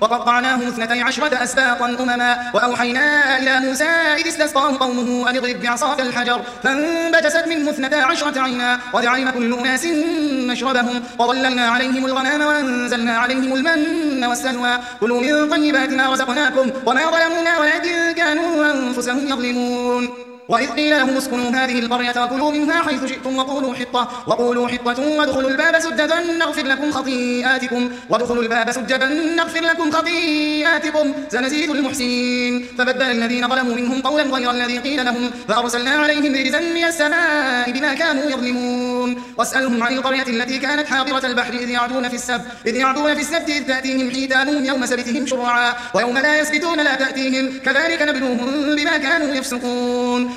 وقطعناهم 12 أسباطا أمما وأوحينا إلى موسى إذ استسقاه قومه أن اضرب بعصاك الحجر فانبجست منه 12 عينا قد علم كل أناس مشربهم وظللنا عليهم الغمام وأنزلنا عليهم المن والسلوى كلوا من طيبات ما رزقناكم وما ظلمونا ولكن كانوا أنفسهم يظلمون وإذ قيل لهم اسكنوا هذه القرية وكلوا منها حيث شئتم وقولوا حطة وادخلوا الباب سجدا نغفر لكم خطيئاتكم سنزيد المحسنين فبدل الذين ظلموا منهم قولا غير الذي قيل لهم فأرسلنا عليهم رجزا من السماء بما كانوا يظلمون واسألهم عن القرية التي كانت حاضرة البحر إذ يعدون في السبت إذ تأتيهم حيتانهم يوم سبتهم شرعا ويوم لا يسبتون لا تأتيهم كذلك نبلوهم بما كانوا يفسقون